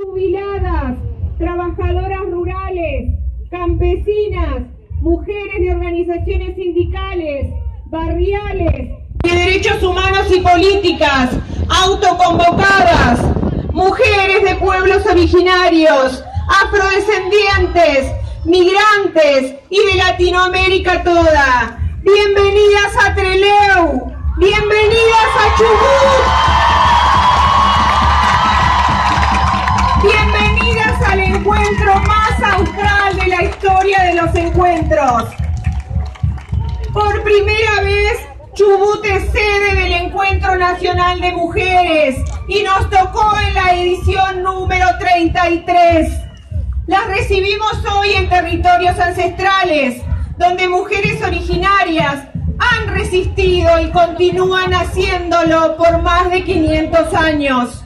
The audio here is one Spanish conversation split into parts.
jubiladas, trabajadoras rurales, campesinas, mujeres de organizaciones sindicales, barriales, de derechos humanos y políticas, autoconvocadas, mujeres de pueblos originarios, afrodescendientes, migrantes y de Latinoamérica toda. Bienvenidas a Trelew, bienvenidas a Chubut, bienvenidas al encuentro más austral de la historia de los encuentros. Por primera vez, Chubut es sede del Encuentro Nacional de Mujeres y nos tocó en la edición número 33. Las recibimos hoy en territorios ancestrales, donde mujeres originarias han resistido y continúan haciéndolo por más de 500 años.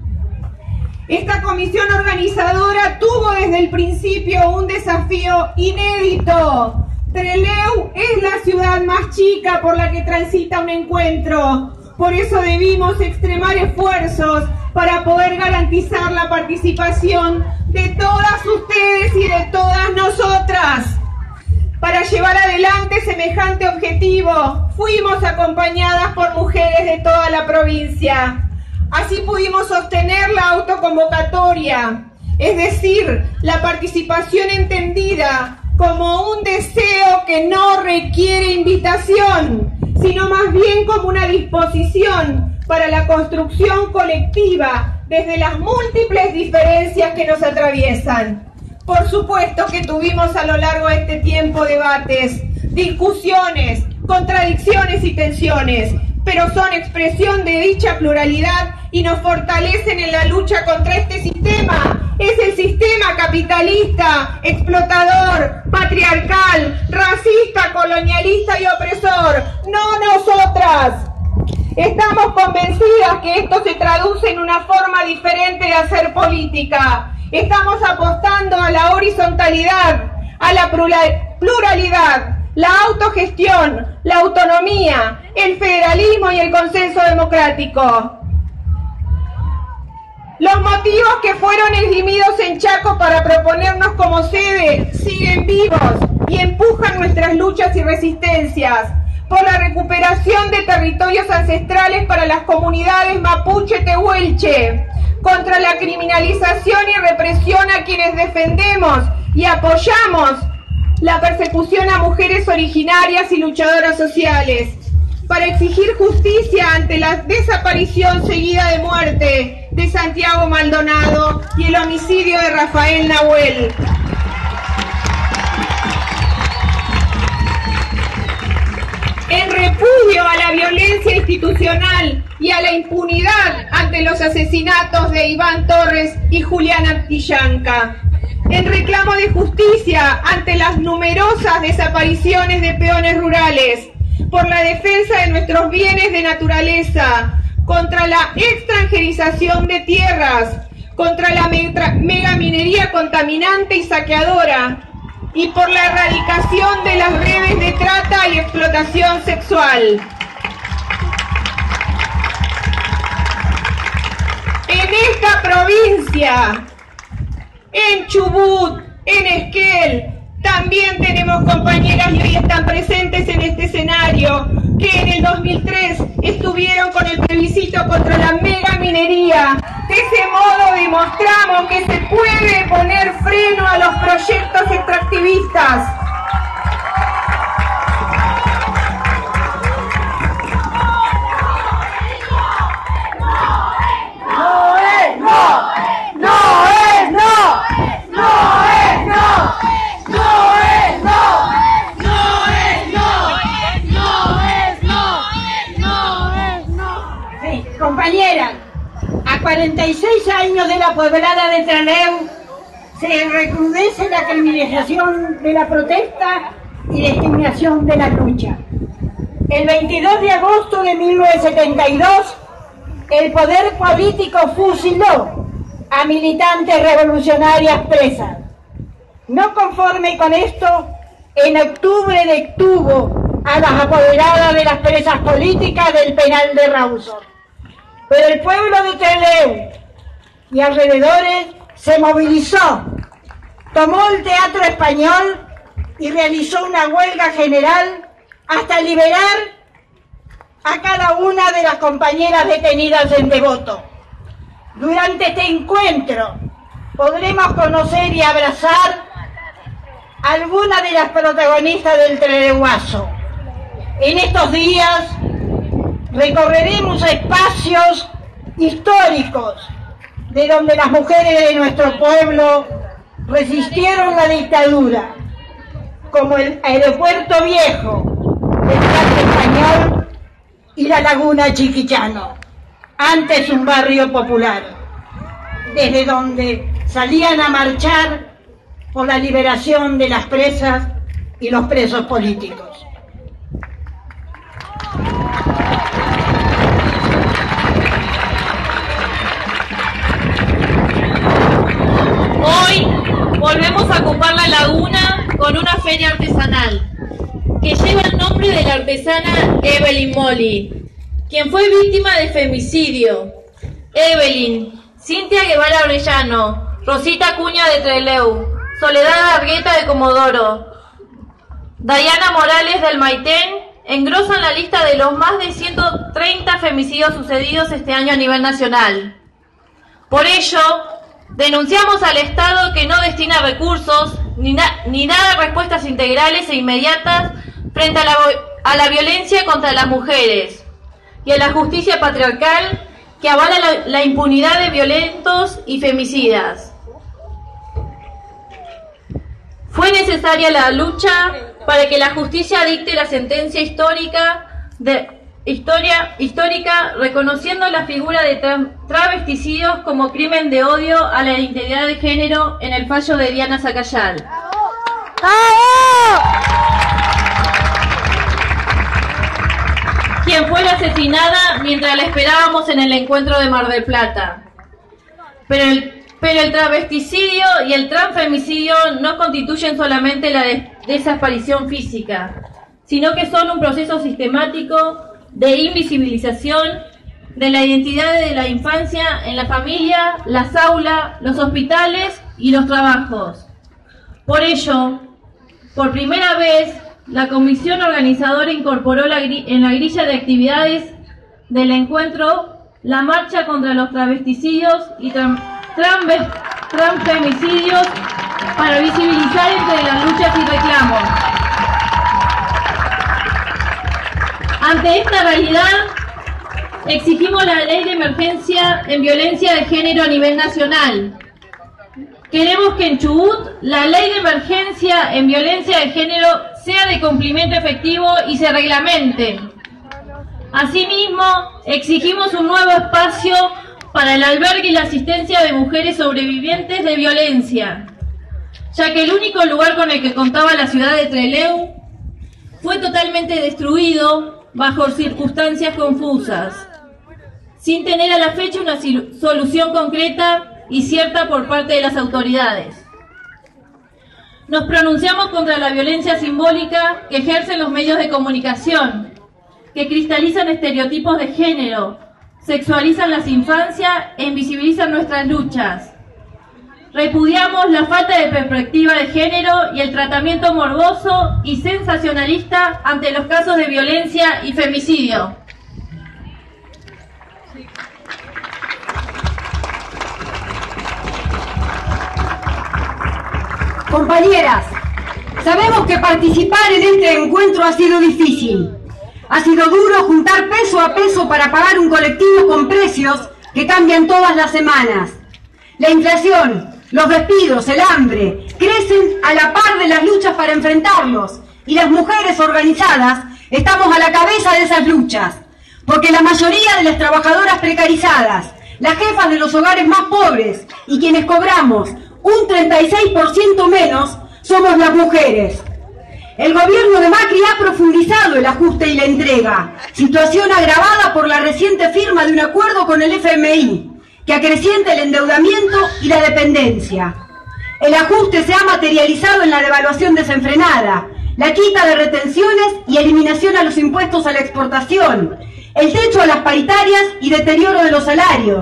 Esta comisión organizadora tuvo desde el principio un desafío inédito. Trelew es la ciudad más chica por la que transita un encuentro. Por eso debimos extremar esfuerzos para poder garantizar la participación de todas ustedes y de todas nosotras. Para llevar adelante semejante objetivo, fuimos acompañadas por mujeres de toda la provincia. Así pudimos sostener la autoconvocatoria, es decir, la participación entendida como un deseo que no requiere invitación, sino más bien como una disposición para la construcción colectiva desde las múltiples diferencias que nos atraviesan. Por supuesto que tuvimos a lo largo de este tiempo debates, discusiones, contradicciones y tensiones, pero son expresión de dicha pluralidad y nos fortalecen en la lucha contra este sistema. Es el sistema capitalista, explotador, patriarcal, racista, colonialista y opresor, no nosotras. Estamos convencidas que esto se traduce en una forma diferente de hacer política. Estamos apostando a la horizontalidad, a la pluralidad, la autogestión, la autonomía, el federalismo y el consenso democrático. Los motivos que fueron esgrimidos en Chaco para proponernos como sede siguen vivos y empujan nuestras luchas y resistencias por la recuperación de territorios ancestrales para las comunidades mapuche-tehuelche, contra la criminalización y represión a quienes defendemos y apoyamos la persecución a mujeres originarias y luchadoras sociales, para exigir justicia ante la desaparición seguida de muerte de Santiago Maldonado y el homicidio de Rafael Nahuel. En repudio a la violencia institucional y a la impunidad ante los asesinatos de Iván Torres y Julián Antillanca. En reclamo de justicia ante las numerosas desapariciones de peones rurales, por la defensa de nuestros bienes de naturaleza, contra la extranjerización de tierras, contra la megaminería contaminante y saqueadora, y por la erradicación de las redes de trata y explotación sexual. En esta provincia, en Chubut, en Esquel, también tenemos compañeras y hoy están presentes en este escenario que en el 2003 estuvieron con el plebiscito contra la megaminería. De ese modo demostramos que se puede poner freno a los proyectos extractivistas. Compañeras, a 46 años de la poblada de Trelew se recrudece la criminalización de la protesta y discriminación de la lucha. El 22 de agosto de 1972, el poder político fusiló a militantes revolucionarias presas. No conforme con esto, en octubre detuvo a las apoderadas de las presas políticas del penal de Rawson. Pero el pueblo de Trelew y alrededores se movilizó, tomó el Teatro Español y realizó una huelga general hasta liberar a cada una de las compañeras detenidas en Devoto. Durante este encuentro podremos conocer y abrazar a algunas de las protagonistas del Treleguazo. En estos días recorreremos espacios históricos de donde las mujeres de nuestro pueblo resistieron la dictadura, como el Aeropuerto Viejo, el Teatro Español y la Laguna Chiquichano, antes un barrio popular, desde donde salían a marchar por la liberación de las presas y los presos políticos. Hoy volvemos a ocupar la laguna con una feria artesanal que lleva el nombre de la artesana Evelyn Molly, quien fue víctima de femicidio. Evelyn, Cintia Guevara Orellano, Rosita Acuña de Trelew, Soledad Argueta de Comodoro, Dayana Morales del Maitén engrosan la lista de los más de 130 femicidios sucedidos este año a nivel nacional. Por ello, denunciamos al Estado que no destina recursos ni da respuestas integrales e inmediatas frente a la violencia contra las mujeres y a la justicia patriarcal que avala la impunidad de violentos y femicidas. Fue necesaria la lucha para que la justicia dicte la sentencia histórica reconociendo la figura de travesticidios como crimen de odio a la identidad de género en el fallo de Diana Zacayal. Quien fue asesinada mientras la esperábamos en el encuentro de Mar del Plata. Pero el travesticidio y el transfemicidio no constituyen solamente la desaparición física, sino que son un proceso sistemático de invisibilización de la identidad de la infancia en la familia, las aulas, los hospitales y los trabajos. Por ello, por primera vez, la comisión organizadora incorporó en la grilla de actividades del encuentro la marcha contra los travesticidios y transfemicidios para visibilizar entre las luchas y reclamos. Ante esta realidad, exigimos la ley de emergencia en violencia de género a nivel nacional. Queremos que en Chubut la ley de emergencia en violencia de género sea de cumplimiento efectivo y se reglamente. Asimismo, exigimos un nuevo espacio para el albergue y la asistencia de mujeres sobrevivientes de violencia, ya que el único lugar con el que contaba la ciudad de Trelew fue totalmente destruido bajo circunstancias confusas, sin tener a la fecha una solución concreta y cierta por parte de las autoridades. Nos pronunciamos contra la violencia simbólica que ejercen los medios de comunicación, que cristalizan estereotipos de género, sexualizan las infancias e invisibilizan nuestras luchas. Repudiamos la falta de perspectiva de género y el tratamiento morboso y sensacionalista ante los casos de violencia y femicidio. Compañeras, sabemos que participar en este encuentro ha sido difícil. Ha sido duro juntar peso a peso para pagar un colectivo con precios que cambian todas las semanas. La inflación, los despidos, el hambre, crecen a la par de las luchas para enfrentarlos, y las mujeres organizadas estamos a la cabeza de esas luchas, porque la mayoría de las trabajadoras precarizadas, las jefas de los hogares más pobres y quienes cobramos un 36% menos, somos las mujeres. El gobierno de Macri ha profundizado el ajuste y la entrega, situación agravada por la reciente firma de un acuerdo con el FMI, que acrecienta el endeudamiento y la dependencia. El ajuste se ha materializado en la devaluación desenfrenada, la quita de retenciones y eliminación a los impuestos a la exportación, el techo a las paritarias y deterioro de los salarios,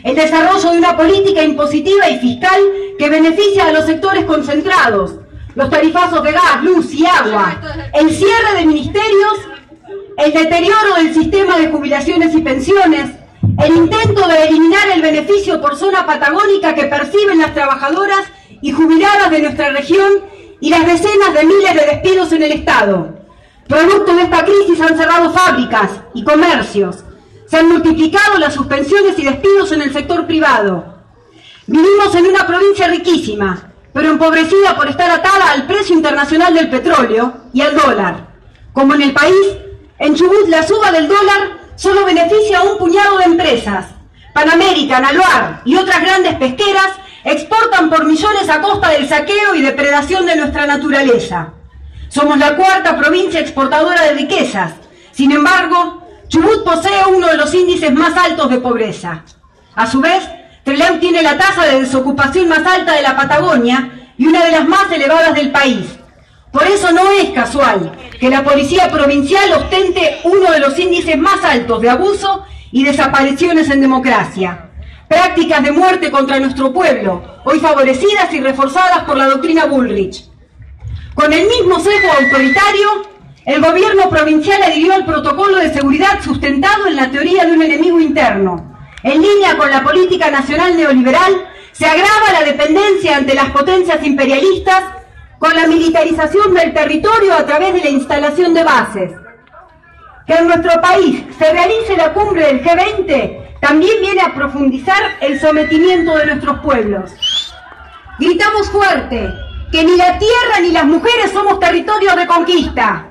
el desarrollo de una política impositiva y fiscal que beneficia a los sectores concentrados, los tarifazos de gas, luz y agua, el cierre de ministerios, el deterioro del sistema de jubilaciones y pensiones, el intento de eliminar el beneficio por zona patagónica que perciben las trabajadoras y jubiladas de nuestra región y las decenas de miles de despidos en el Estado. Producto de esta crisis han cerrado fábricas y comercios, se han multiplicado las suspensiones y despidos en el sector privado. Vivimos en una provincia riquísima, pero empobrecida por estar atada al precio internacional del petróleo y al dólar. Como en el país, en Chubut la suba del dólar solo beneficia a un puñado de empresas. Pan American, Aluar y otras grandes pesqueras exportan por millones a costa del saqueo y depredación de nuestra naturaleza. Somos la cuarta provincia exportadora de riquezas. Sin embargo, Chubut posee uno de los índices más altos de pobreza. A su vez, Trelew tiene la tasa de desocupación más alta de la Patagonia y una de las más elevadas del país. Por eso no es casual que la Policía Provincial ostente uno de los índices más altos de abuso y desapariciones en democracia. Prácticas de muerte contra nuestro pueblo, hoy favorecidas y reforzadas por la doctrina Bullrich. Con el mismo sesgo autoritario, el gobierno provincial adhirió al protocolo de seguridad sustentado en la teoría de un enemigo interno. En línea con la política nacional neoliberal, se agrava la dependencia ante las potencias imperialistas con la militarización del territorio a través de la instalación de bases. Que en nuestro país se realice la cumbre del G20 también viene a profundizar el sometimiento de nuestros pueblos. Gritamos fuerte que ni la tierra ni las mujeres somos territorios de conquista.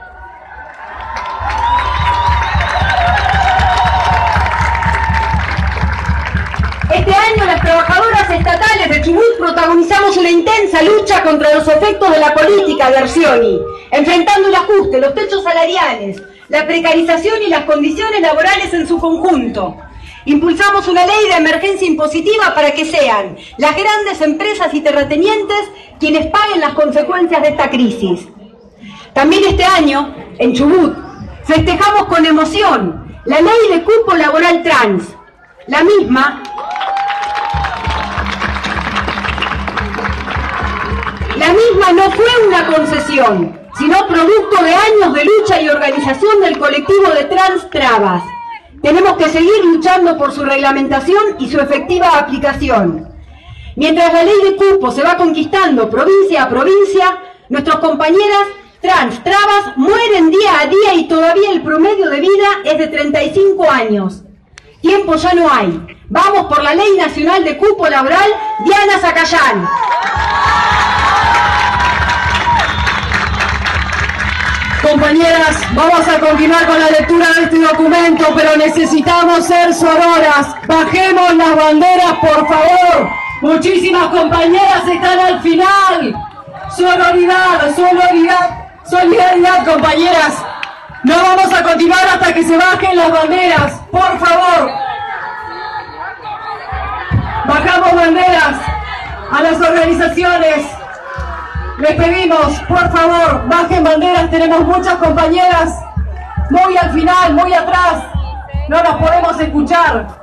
Este año las trabajadoras estatales de Chubut protagonizamos una intensa lucha contra los efectos de la política de Arcioni, enfrentando el ajuste, los techos salariales, la precarización y las condiciones laborales en su conjunto. Impulsamos una ley de emergencia impositiva para que sean las grandes empresas y terratenientes quienes paguen las consecuencias de esta crisis. También este año, en Chubut, festejamos con emoción la ley de cupo laboral trans. La misma no fue una concesión, sino producto de años de lucha y organización del colectivo de Trans Trabas. Tenemos que seguir luchando por su reglamentación y su efectiva aplicación. Mientras la ley de cupo se va conquistando provincia a provincia, nuestras compañeras Trans Trabas mueren día a día y todavía el promedio de vida es de 35 años. Tiempo ya no hay. Vamos por la Ley Nacional de Cupo Laboral, Diana Zacayán. Compañeras, vamos a continuar con la lectura de este documento, pero necesitamos ser sororas. Bajemos las banderas, por favor. Muchísimas compañeras están al final. Sororidad, solidaridad, compañeras. No vamos a continuar hasta que se bajen las banderas, por favor. Bajamos banderas a las organizaciones. Les pedimos, por favor, bajen banderas. Tenemos muchas compañeras muy al final, muy atrás. No nos podemos escuchar.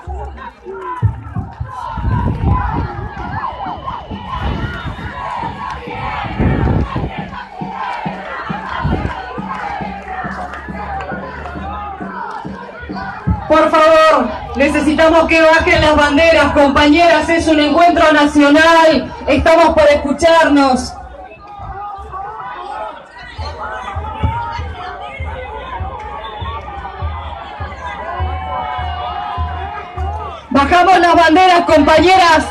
Por favor, necesitamos que bajen las banderas, compañeras. Es un encuentro nacional. Estamos por escucharnos. Bajamos las banderas, compañeras.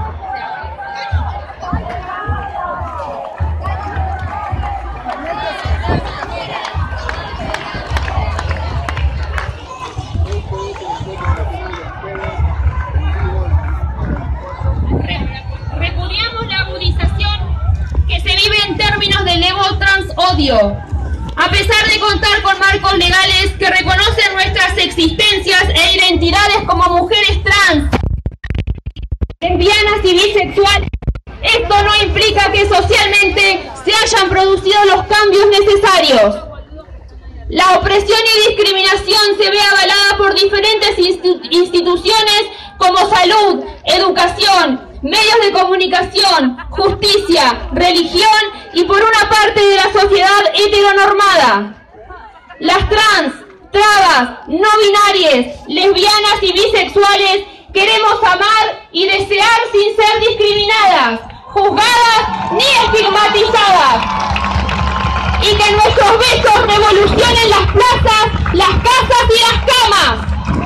Repudiamos la agudización que se vive en términos de levo trans-odio. A pesar de contar con marcos legales que reconocen nuestras existencias e identidades como mujeres trans, lesbianas y bisexuales, esto no implica que socialmente se hayan producido los cambios necesarios. La opresión y discriminación se ve avalada por diferentes instituciones como salud, educación, medios de comunicación, justicia, religión y por una parte de la sociedad heteronormada. Las trans, trabas, no binarias, lesbianas y bisexuales queremos amar y desear sin ser discriminadas, juzgadas ni estigmatizadas. Y que nuestros besos revolucionen las plazas, las casas y las camas.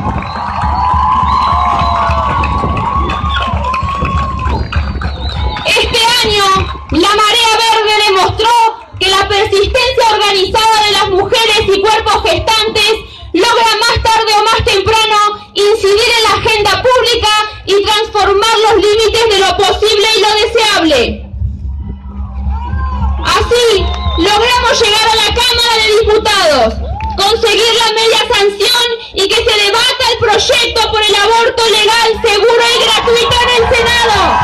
Este año, la Marea Verde demostró que la persistencia organizada de las mujeres y cuerpos gestantes logra más tarde o más temprano incidir en la agenda pública y transformar los límites de lo posible y lo deseable. Así, logramos llegar a la Cámara de Diputados, conseguir la media sanción y que se debata el proyecto por el aborto legal, seguro y gratuito en el Senado.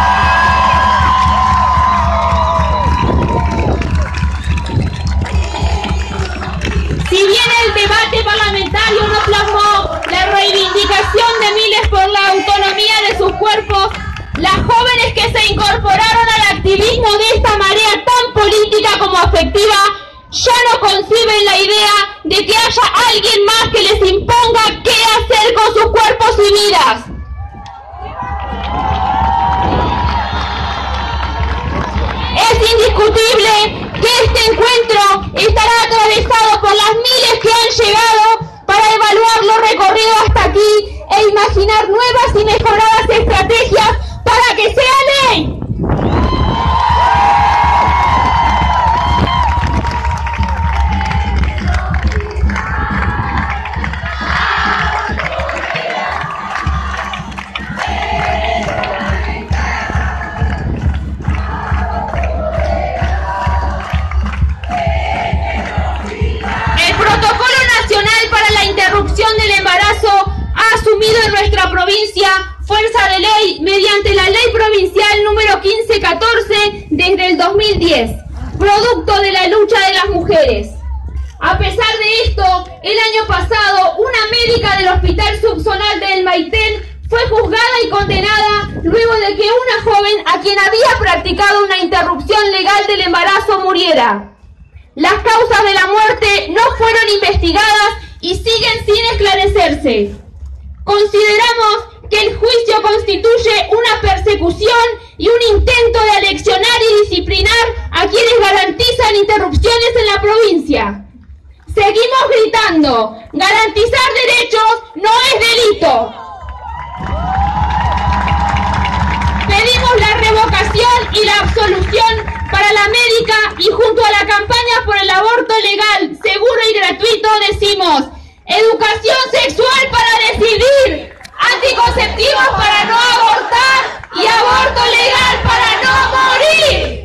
Si bien el debate parlamentario no plasmó la reivindicación de miles por la autonomía de sus cuerpos, las jóvenes que se incorporaron al activismo de esta marea tan política como afectiva ya no conciben la idea de que haya alguien más que les imponga qué hacer con sus cuerpos y vidas. Es indiscutible que este encuentro estará atravesado por las miles que han llegado para evaluar lo recorrido hasta aquí e imaginar nuevas y mejoradas estrategias para que sea ley. El Protocolo Nacional para la Interrupción del Embarazo ha asumido en nuestra provincia fuerza de ley mediante la Ley Provincial número 1514 desde el 2010, producto de la lucha de las mujeres. A pesar de esto, el año pasado, una médica del Hospital Subzonal del Maitén fue juzgada y condenada luego de que una joven a quien había practicado una interrupción legal del embarazo muriera. Las causas de la muerte no fueron investigadas y siguen sin esclarecerse. Consideramos que el juicio constituye una persecución y un intento de aleccionar y disciplinar a quienes garantizan interrupciones en la provincia. Seguimos gritando, garantizar derechos no es delito. Pedimos la revocación y la absolución para la médica y junto a la campaña por el aborto legal, seguro y gratuito decimos: educación sexual para decidir, anticonceptivos para no abortar y aborto legal para no morir.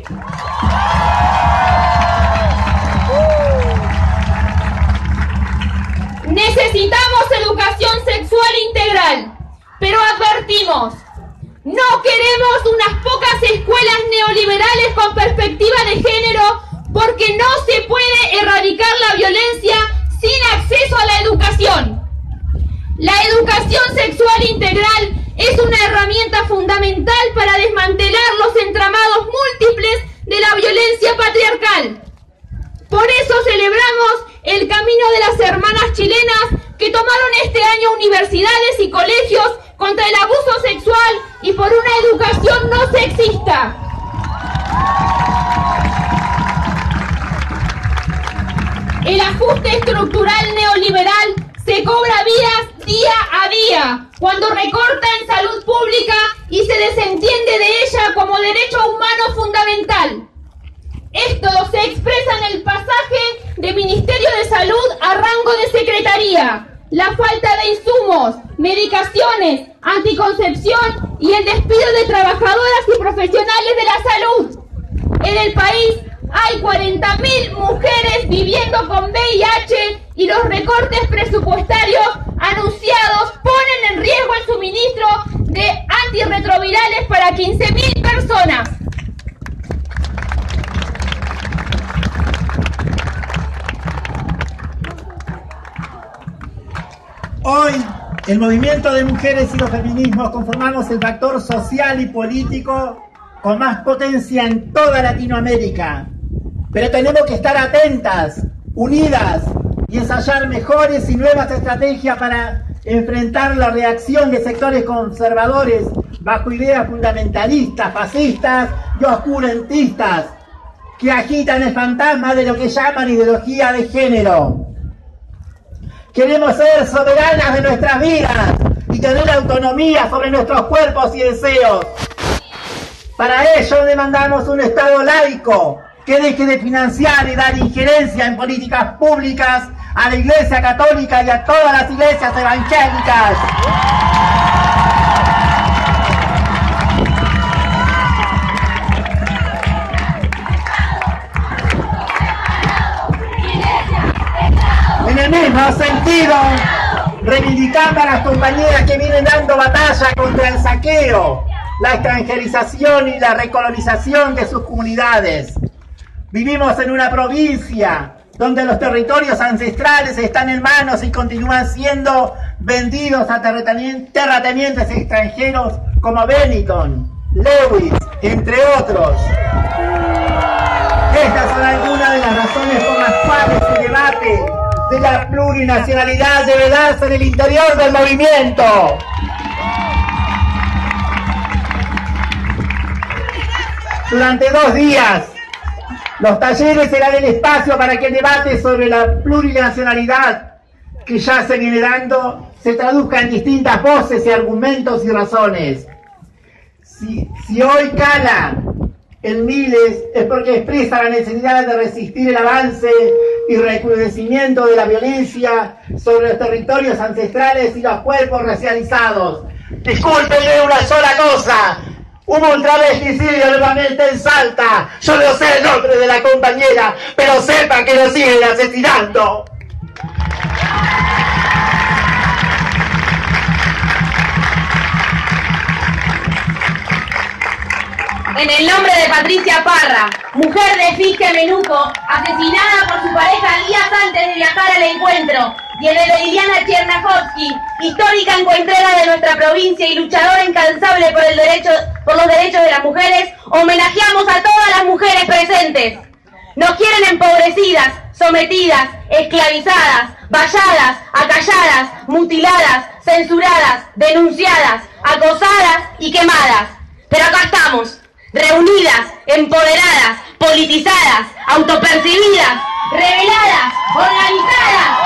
Necesitamos educación sexual integral, pero advertimos: no queremos unas pocas escuelas neoliberales con perspectiva de género, porque no se puede erradicar la violencia sin acceso a la educación. La educación sexual integral es una herramienta fundamental para desmantelar los entramados múltiples de la violencia patriarcal. Por eso celebramos el camino de las hermanas chilenas que tomaron este año universidades y colegios contra el abuso sexual y por una educación no sexista. El ajuste estructural neoliberal se cobra vidas día a día cuando recorta en salud pública y se desentiende de ella como derecho humano fundamental. Esto se expresa en el pasaje de Ministerio de Salud a rango de Secretaría, la falta de insumos, medicaciones, anticoncepción y el despido de trabajadoras y profesionales de la salud. En el país hay 40.000 mujeres viviendo con VIH y los recortes presupuestarios anunciados ponen en riesgo el suministro de antirretrovirales para 15.000 personas. Hoy, el movimiento de mujeres y los feminismos conformamos el factor social y político con más potencia en toda Latinoamérica. Pero tenemos que estar atentas, unidas y ensayar mejores y nuevas estrategias para enfrentar la reacción de sectores conservadores bajo ideas fundamentalistas, fascistas y oscurantistas que agitan el fantasma de lo que llaman ideología de género. Queremos ser soberanas de nuestras vidas y tener autonomía sobre nuestros cuerpos y deseos. Para ello demandamos un Estado laico que deje de financiar y dar injerencia en políticas públicas a la Iglesia Católica y a todas las iglesias evangélicas. En el mismo sentido, reivindicando a las compañeras que vienen dando batalla contra el saqueo, la extranjerización y la recolonización de sus comunidades. Vivimos en una provincia donde los territorios ancestrales están en manos y continúan siendo vendidos a terratenientes extranjeros como Benetton, Lewis, entre otros. Estas son algunas de las razones por las cuales el debate de la plurinacionalidad debe darse en el interior del movimiento. Durante 2 días, los talleres serán el espacio para que el debate sobre la plurinacionalidad que ya se viene dando se traduzca en distintas voces y argumentos y razones. Si hoy cala en miles es porque expresa la necesidad de resistir el avance y recrudecimiento de la violencia sobre los territorios ancestrales y los cuerpos racializados. Discúlpenme una sola cosa. Hubo un travesticidio nuevamente en Salta. Yo no sé el nombre de la compañera, pero sepan que lo siguen asesinando. En el nombre de Patricia Parra, mujer de Fichte Menuco, asesinada por su pareja días antes de viajar al encuentro, y en el de Liliana Chernakovsky, histórica encuentrera de nuestra provincia y luchadora incansable por los derechos de las mujeres, homenajeamos a todas las mujeres presentes. Nos quieren empobrecidas, sometidas, esclavizadas, valladas, acalladas, mutiladas, censuradas, denunciadas, acosadas y quemadas. Pero acá estamos, reunidas, empoderadas, politizadas, autopercibidas, rebeladas, organizadas,